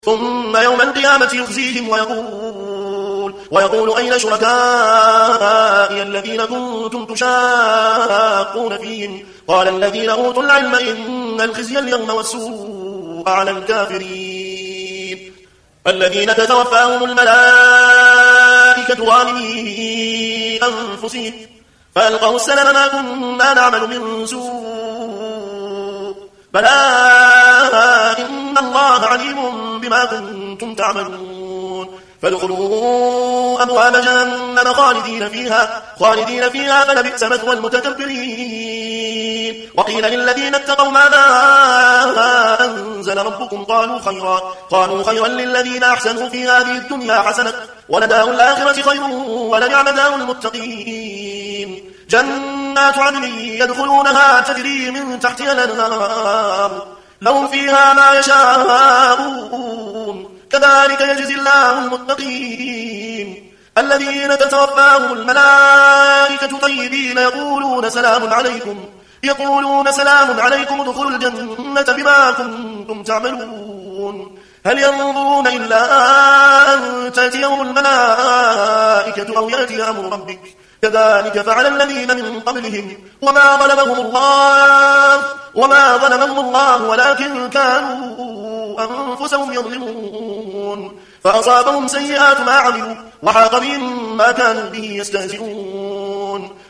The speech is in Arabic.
ثم يوم القيامة يخزيهم ويقول أين شركائي الذين كنتم تشاقون فيهم قال الذين أوتوا العلم إن الخزي اليوم والسوء على الكافرين الذين تتوفاهم الملائكة ظالمي أنفسهم فألقوا السلم ما كنا نعمل من سوء بلى إن الله عليم بما كنتم تعملون فادخلوا أبواب جهنم خالدين فيها فلبئس مثوى المتكبرين وقيل للذين اتقوا ماذا أنزل ربكم قالوا خيرا للذين أحسنوا في هذه الدنيا حسنة ولدار الآخرة خير ولنعم دار المتقين جنات عدن يدخلونها تجري من تحتها الأنهار لهم فيها ما يشاءون كذلك يجزي الله المتقين الذين تتوفاهم الملائكة طيبين يقولون سلام عليكم ادخلوا الجنة بما كنتم تعملون هل ينظرون إلا أن تأتيهم الملائكة أو يأتي أمر ربك كذلك فعل الذين من قبلهم وما ظلمهم الله ولكن كانوا أنفسهم يظلمون فأصابهم سيئات ما عملوا وحاق بهم ما كانوا به يستهزئون